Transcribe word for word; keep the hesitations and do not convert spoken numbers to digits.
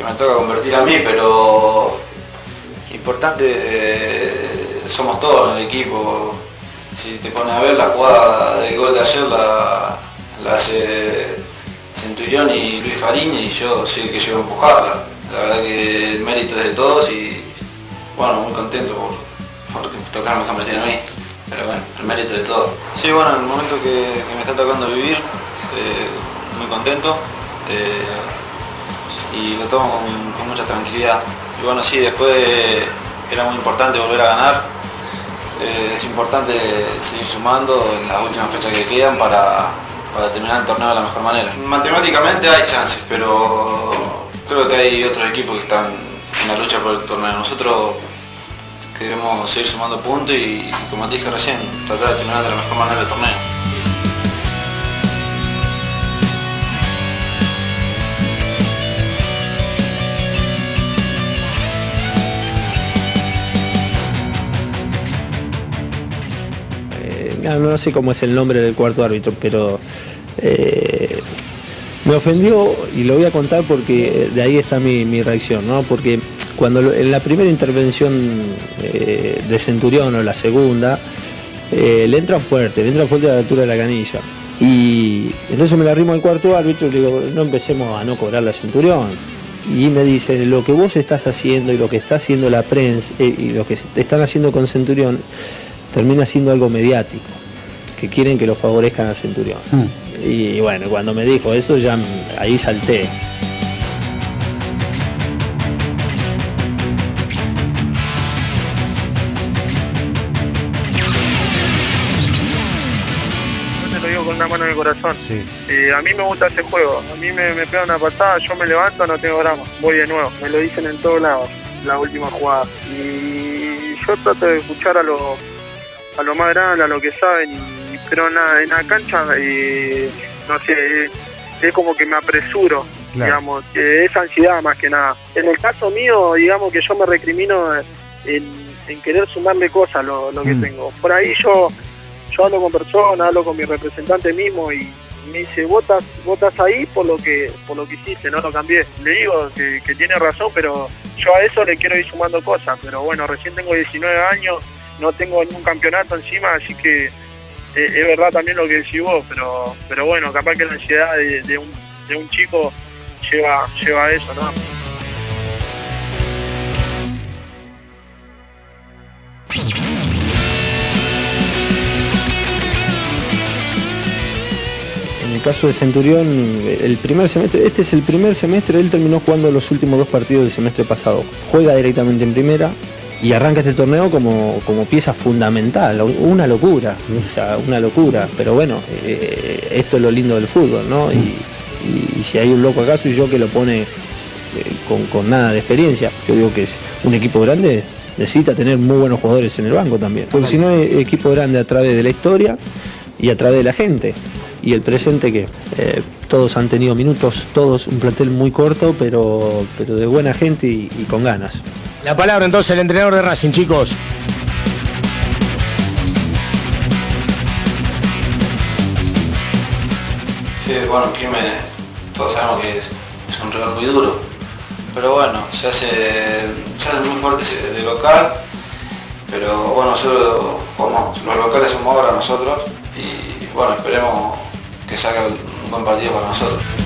me toca convertir a mí, pero importante, eh, somos todos en el equipo. Si te pones a ver la jugada del gol de ayer, la, la hace Centurión y Luis Fariña, y yo sé que llevo a empujarla. La verdad que el mérito es de todos y bueno, muy contento por, por tocarme convertir a mí. Pero bueno, el mérito de todos. Sí, bueno, en el momento que, que me está tocando vivir, eh, muy contento. Eh, y lo tomo con, con mucha tranquilidad. Y bueno, sí, después era muy importante volver a ganar. Eh, es importante seguir sumando en las últimas fechas que quedan para, para terminar el torneo de la mejor manera. Matemáticamente hay chances, pero creo que hay otros equipos que están en la lucha por el torneo. Nosotros queremos seguir sumando puntos y, como te dije recién, tratar de terminar de la mejor manera el torneo. No, no sé cómo es el nombre del cuarto árbitro, pero eh, me ofendió, y lo voy a contar porque de ahí está mi, mi reacción, ¿no? Porque cuando en la primera intervención eh, de Centurión o la segunda, eh, le entran fuerte, le entran fuerte a la altura de la canilla. Y entonces me la arrimo al cuarto árbitro y le digo, no empecemos a no cobrar la Centurión. Y me dice, lo que vos estás haciendo y lo que está haciendo la prensa eh, y lo que están haciendo con Centurión, termina siendo algo mediático, que quieren que lo favorezcan a Centurión. Mm. Y, y bueno, cuando me dijo eso ya ahí salté. Yo te lo digo con una mano en el corazón. Sí. Eh, a mí me gusta ese juego, a mí me, me pega una patada, yo me levanto, no tengo drama, voy de nuevo, me lo dicen en todos lados, la última jugada. Y yo trato de escuchar a los a lo más grande, a lo que saben, y, pero nada, en la cancha, eh, no sé, es, es como que me apresuro, claro. Digamos, eh, es ansiedad más que nada. En el caso mío, digamos que yo me recrimino en, en querer sumarle cosas a lo, lo que mm. tengo. Por ahí yo, yo hablo con personas, hablo con mi representante mismo y me dice, vos estás, vos estás ahí por lo que por lo que hiciste, no lo cambié. Le digo que, que tiene razón, pero yo a eso le quiero ir sumando cosas. Pero bueno, recién tengo diecinueve años, no tengo ningún campeonato encima, así que eh, es verdad también lo que decís vos, pero pero bueno, capaz que la ansiedad de, de, un, de un chico lleva, lleva a eso, ¿no? En el caso de Centurión, el primer semestre, este es el primer semestre, él terminó jugando los últimos dos partidos del semestre pasado. Juega directamente en primera y arranca este torneo como, como pieza fundamental, una locura, o sea, una locura, pero bueno, eh, esto es lo lindo del fútbol, ¿no? Y, y, y si hay un loco acá soy yo que lo pone eh, con, con nada de experiencia. Yo digo que es un equipo grande, necesita tener muy buenos jugadores en el banco también, porque si no es equipo grande a través de la historia y a través de la gente. Y el presente que eh, todos han tenido minutos, todos un plantel muy corto, pero, pero de buena gente y, y con ganas. La palabra entonces el entrenador de Racing, chicos. Sí, bueno, Quilmes, todos sabemos que es, es un rival muy duro, pero bueno, se hace, se hace muy fuerte de local, pero bueno, nosotros jugamos, los locales somos ahora nosotros y bueno, esperemos que salga un buen partido para nosotros.